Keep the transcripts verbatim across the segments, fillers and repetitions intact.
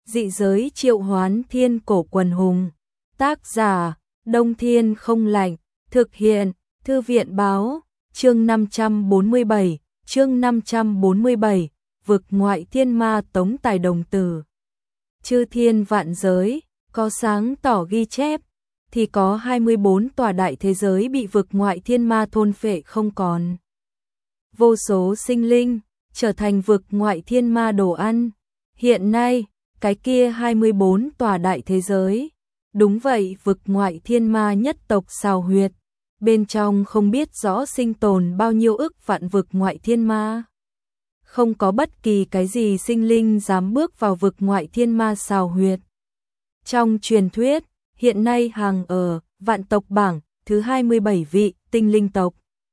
Dị giới triệu hoán thiên cổ quần hùng. Tác giả, Đông Thiên không lạnh. Thực hiện, Thư viện báo, chương năm trăm bốn mươi bảy, chương năm trăm bốn mươi bảy, vực ngoại thiên ma tống tài đồng tử. Chư thiên vạn giới, có sáng tỏ ghi chép, thì có hai mươi bốn tòa đại thế giới bị vực ngoại thiên ma thôn phệ không còn. Vô số sinh linh, trở thành vực ngoại thiên ma đồ ăn. Hiện nay, cái kia hai mươi bốn tòa đại thế giới. Đúng vậy, vực ngoại thiên ma nhất tộc xào huyệt. Bên trong không biết rõ sinh tồn bao nhiêu ức vạn vực ngoại thiên ma. Không có bất kỳ cái gì sinh linh dám bước vào vực ngoại thiên ma xào huyệt. Trong truyền thuyết, hiện nay hàng ở vạn tộc bảng thứ hai mươi bảy vị tinh linh tộc.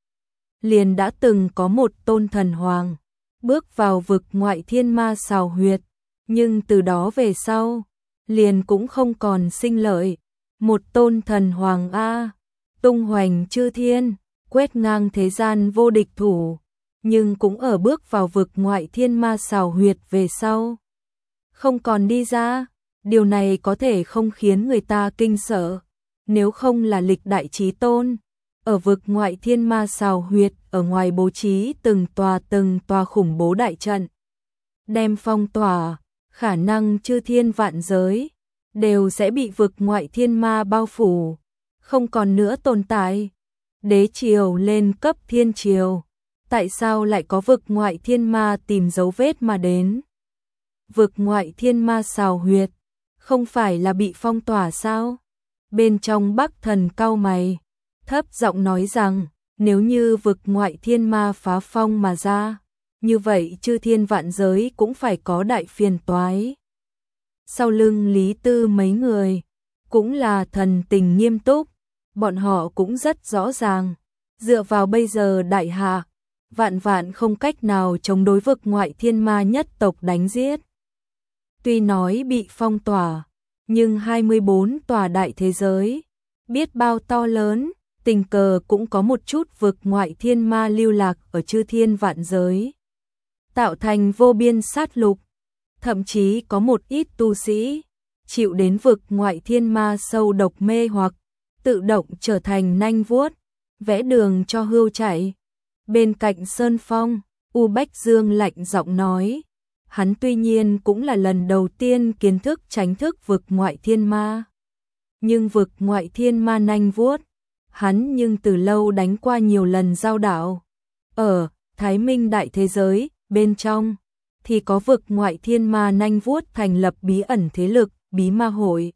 Liền đã từng có một tôn thần hoàng, bước vào vực ngoại thiên ma xào huyệt, nhưng từ đó về sau, liền cũng không còn sinh lợi. Một tôn thần hoàng A, tung hoành chư thiên, quét ngang thế gian vô địch thủ, nhưng cũng ở bước vào vực ngoại thiên ma xào huyệt về sau. Không còn đi ra, điều này có thể không khiến người ta kinh sợ, nếu không là lịch đại chí tôn. Ở vực ngoại thiên ma xào huyệt, ở ngoài bố trí từng tòa từng tòa khủng bố đại trận. Đem phong tỏa, khả năng chư thiên vạn giới, đều sẽ bị vực ngoại thiên ma bao phủ, không còn nữa tồn tại. Đế triều lên cấp thiên triều, tại sao lại có vực ngoại thiên ma tìm dấu vết mà đến? Vực ngoại thiên ma xào huyệt, không phải là bị phong tỏa sao? Bên trong Bắc Thần cau mày, thấp giọng nói rằng, nếu như vực ngoại thiên ma phá phong mà ra, như vậy chư thiên vạn giới cũng phải có đại phiền toái. Sau lưng Lý Tư mấy người, cũng là thần tình nghiêm túc, bọn họ cũng rất rõ ràng, dựa vào bây giờ đại hạ, vạn vạn không cách nào chống đối vực ngoại thiên ma nhất tộc đánh giết. Tuy nói bị phong tỏa, nhưng hai mươi bốn tòa đại thế giới, biết bao to lớn, tình cờ cũng có một chút vực ngoại thiên ma lưu lạc ở chư thiên vạn giới, tạo thành vô biên sát lục. Thậm chí có một ít tu sĩ chịu đến vực ngoại thiên ma sâu độc mê hoặc, tự động trở thành nanh vuốt, vẽ đường cho hươu chạy. Bên cạnh Sơn Phong, U Bách Dương lạnh giọng nói, hắn tuy nhiên cũng là lần đầu tiên kiến thức tránh thức vực ngoại thiên ma, nhưng vực ngoại thiên ma nanh vuốt, hắn nhưng từ lâu đánh qua nhiều lần giao đạo. Ở Thái Minh đại thế giới, bên trong thì có vực ngoại thiên ma nanh vuốt thành lập bí ẩn thế lực, bí ma hội.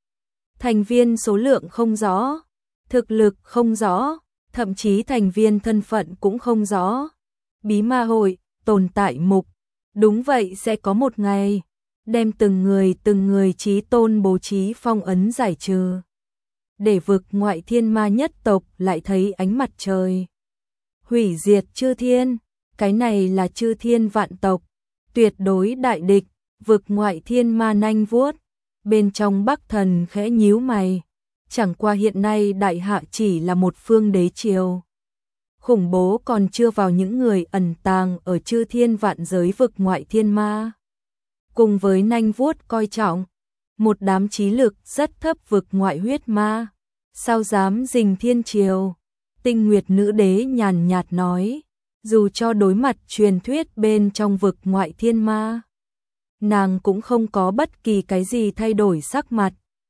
Thành viên số lượng không rõ, thực lực không rõ, thậm chí thành viên thân phận cũng không rõ. Bí ma hội, tồn tại mục, đúng vậy sẽ có một ngày, đem từng người từng người chí tôn bố trí phong ấn giải trừ. Để vực ngoại thiên ma nhất tộc lại thấy ánh mặt trời. Hủy diệt chư thiên, cái này là chư thiên vạn tộc. Tuyệt đối đại địch, vực ngoại thiên ma nanh vuốt. Bên trong Bắc Thần khẽ nhíu mày, chẳng qua hiện nay đại hạ chỉ là một phương đế triều. Khủng bố còn chưa vào những người ẩn tàng ở chư thiên vạn giới vực ngoại thiên ma. Cùng với nanh vuốt coi trọng, một đám trí lực rất thấp vực ngoại huyết ma, sao dám rình thiên triều? Tinh Nguyệt nữ đế nhàn nhạt nói, dù cho đối mặt truyền thuyết bên trong vực ngoại thiên ma, nàng cũng không có bất kỳ cái gì thay đổi sắc mặt,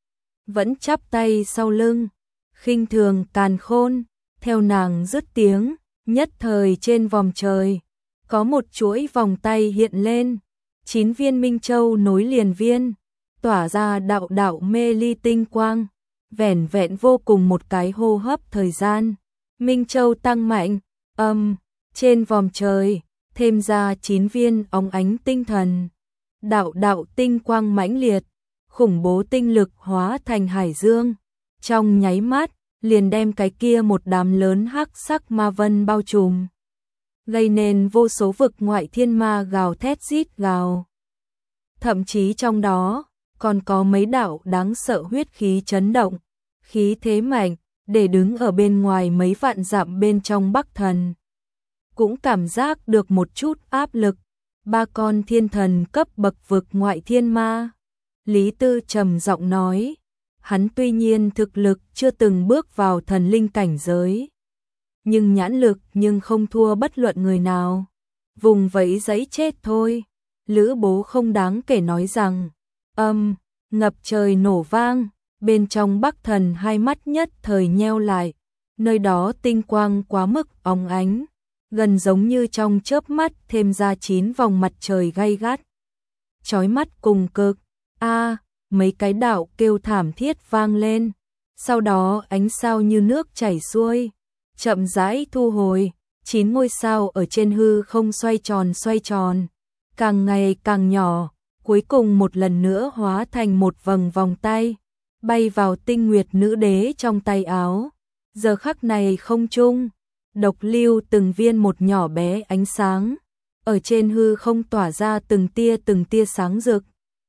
vẫn chắp tay sau lưng, khinh thường càn khôn. Theo nàng dứt tiếng, nhất thời trên vòm trời có một chuỗi vòng tay hiện lên, chín viên minh châu nối liền viên, tỏa ra đạo đạo mê ly tinh quang, vẻn vẹn vô cùng một cái hô hấp thời gian, minh châu tăng mạnh, âm um, trên vòm trời thêm ra chín viên óng ánh tinh thần, đạo đạo tinh quang mãnh liệt, khủng bố tinh lực hóa thành hải dương, trong nháy mắt liền đem cái kia một đám lớn hắc sắc ma vân bao trùm, gây nên vô số vực ngoại thiên ma gào thét rít gào. Thậm chí trong đó còn có mấy đạo đáng sợ huyết khí chấn động, khí thế mạnh, để đứng ở bên ngoài mấy vạn dặm bên trong Bắc Thần cũng cảm giác được một chút áp lực. Ba con thiên thần cấp bậc vực ngoại thiên ma, Lý Tư trầm giọng nói, hắn tuy nhiên thực lực chưa từng bước vào thần linh cảnh giới, nhưng nhãn lực nhưng không thua bất luận người nào. Vùng vẫy giấy chết thôi. Lữ Bố không đáng kể nói rằng, âm, ngập trời nổ vang, bên trong Bắc Thần hai mắt nhất thời nheo lại, nơi đó tinh quang quá mức óng ánh, gần giống như trong chớp mắt thêm ra chín vòng mặt trời gay gắt, chói mắt cùng cực. A, mấy cái đạo kêu thảm thiết vang lên, sau đó ánh sao như nước chảy xuôi, chậm rãi thu hồi, chín ngôi sao ở trên hư không xoay tròn xoay tròn, càng ngày càng nhỏ, cuối cùng một lần nữa hóa thành một vầng vòng tay, bay vào Tinh Nguyệt Nữ Đế trong tay áo. Giờ khắc này không trung, độc lưu từng viên một nhỏ bé ánh sáng, ở trên hư không tỏa ra từng tia từng tia sáng rực.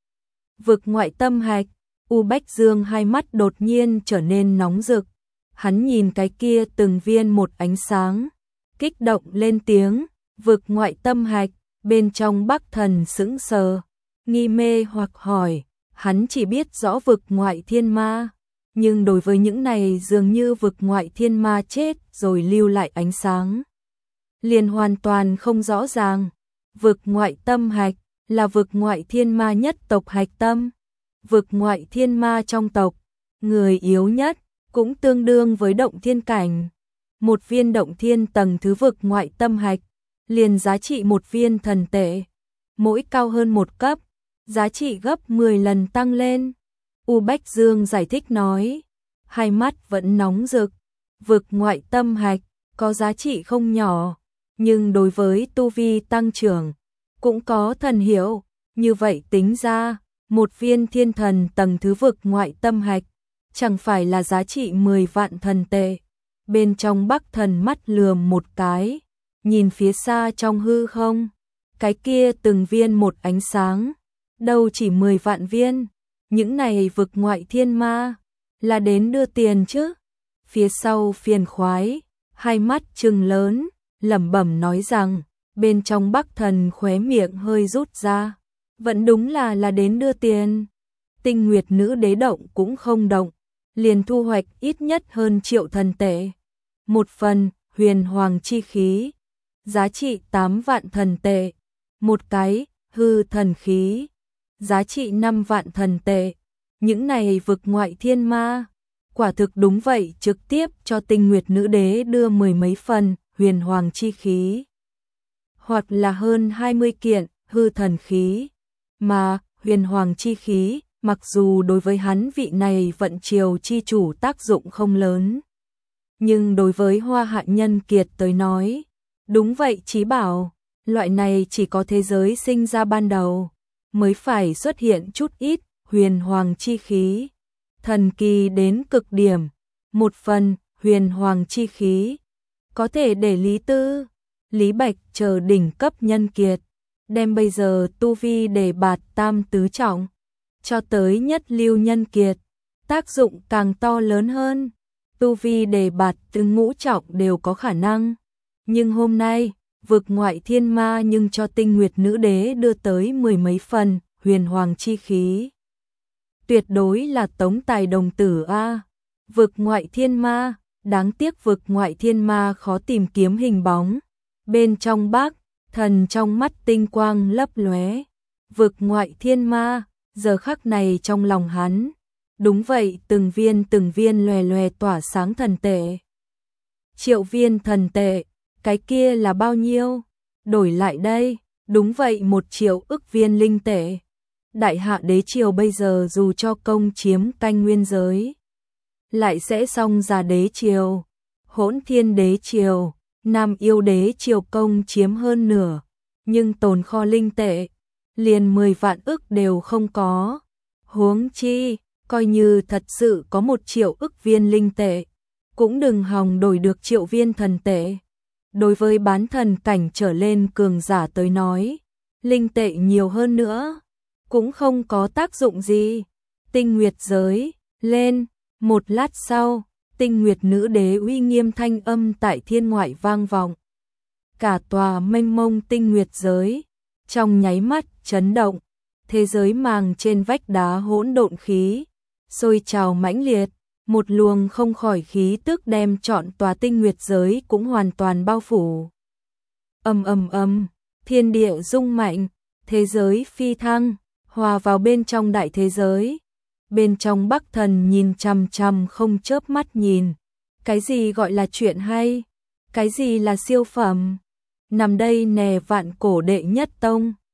Vực ngoại tâm hạch, U Bách Dương hai mắt đột nhiên trở nên nóng rực, hắn nhìn cái kia từng viên một ánh sáng, kích động lên tiếng, vực ngoại tâm hạch. Bên trong Bắc Thần sững sờ, nghi mê hoặc hỏi, hắn chỉ biết rõ vực ngoại thiên ma, nhưng đối với những này dường như vực ngoại thiên ma chết rồi lưu lại ánh sáng, liền hoàn toàn không rõ ràng. Vực ngoại tâm hạch là vực ngoại thiên ma nhất tộc hạch tâm, vực ngoại thiên ma trong tộc, người yếu nhất, cũng tương đương với động thiên cảnh. Một viên động thiên tầng thứ vực ngoại tâm hạch liền giá trị một viên thần tệ, mỗi cao hơn một cấp, giá trị gấp mười lần tăng lên. U Bách Dương giải thích nói, hai mắt vẫn nóng rực, vực ngoại tâm hạch có giá trị không nhỏ, nhưng đối với tu vi tăng trưởng, cũng có thần hiệu, như vậy tính ra, một viên thiên thần tầng thứ vực ngoại tâm hạch, chẳng phải là giá trị mười vạn thần tệ. Bên trong Bắc Thần mắt lườm một cái, nhìn phía xa trong hư không, cái kia từng viên một ánh sáng, đâu chỉ mười vạn viên, những này vực ngoại thiên ma, là đến đưa tiền chứ. Phía sau phiền khoái, hai mắt trừng lớn, lẩm bẩm nói rằng, bên trong Bắc Thần khóe miệng hơi rút ra, vẫn đúng là là đến đưa tiền. Tinh Nguyệt Nữ Đế động cũng không động, liền thu hoạch ít nhất hơn triệu thần tệ. Một phần, huyền hoàng chi khí, giá trị tám vạn thần tệ. Một cái, hư thần khí, giá trị năm vạn thần tệ. Những này vực ngoại thiên ma, quả thực đúng vậy, trực tiếp cho Tinh Nguyệt Nữ Đế đưa mười mấy phần huyền hoàng chi khí, hoặc là hơn hai mươi kiện hư thần khí. Mà huyền hoàng chi khí, mặc dù đối với hắn vị này vận triều chi chủ tác dụng không lớn, nhưng đối với Hoa Hạ Nhân Kiệt tới nói, đúng vậy chí bảo, loại này chỉ có thế giới sinh ra ban đầu, mới phải xuất hiện chút ít huyền hoàng chi khí. Thần kỳ đến cực điểm, một phần huyền hoàng chi khí, có thể để Lý Tư, Lý Bạch chờ đỉnh cấp nhân kiệt, đem bây giờ tu vi để bạt tam tứ trọng, cho tới nhất lưu nhân kiệt, tác dụng càng to lớn hơn. Tu vi đề bạt từ ngũ trọng đều có khả năng, nhưng hôm nay, vực ngoại thiên ma nhưng cho Tinh Nguyệt Nữ Đế đưa tới mười mấy phần huyền hoàng chi khí. Tuyệt đối là tống tài đồng tử a. Vực ngoại thiên ma, đáng tiếc vực ngoại thiên ma khó tìm kiếm hình bóng. Bên trong Bắc Thần trong mắt tinh quang lấp lóe. Vực ngoại thiên ma, giờ khắc này trong lòng hắn, đúng vậy, từng viên từng viên lòe lòe tỏa sáng thần tệ. Triệu viên thần tệ, cái kia là bao nhiêu? Đổi lại đây, đúng vậy, một triệu ức viên linh tệ. Đại Hạ Đế Triều bây giờ dù cho công chiếm canh nguyên giới, lại sẽ xong ra Đế Triều, Hỗn Thiên Đế Triều, Nam Yêu Đế Triều công chiếm hơn nửa, nhưng tồn kho linh tệ, liền mười vạn ức đều không có. Huống chi, coi như thật sự có một triệu ức viên linh tệ, cũng đừng hòng đổi được triệu viên thần tệ. Đối với bán thần cảnh trở lên cường giả tới nói, linh tệ nhiều hơn nữa, cũng không có tác dụng gì. Tinh Nguyệt giới, lên, một lát sau, Tinh Nguyệt Nữ Đế uy nghiêm thanh âm tại thiên ngoại vang vọng. Cả tòa mênh mông Tinh Nguyệt giới, trong nháy mắt chấn động, thế giới màng trên vách đá hỗn độn khí, sôi trào mãnh liệt, một luồng không khỏi khí tức đem trọn tòa tinh nguyệt giới cũng hoàn toàn bao phủ. Ầm ầm ầm, thiên địa rung mạnh, thế giới phi thăng, hòa vào bên trong đại thế giới. Bên trong Bắc Thần nhìn chằm chằm không chớp mắt nhìn, cái gì gọi là chuyện hay, cái gì là siêu phẩm. Nằm đây nè vạn cổ đệ nhất tông.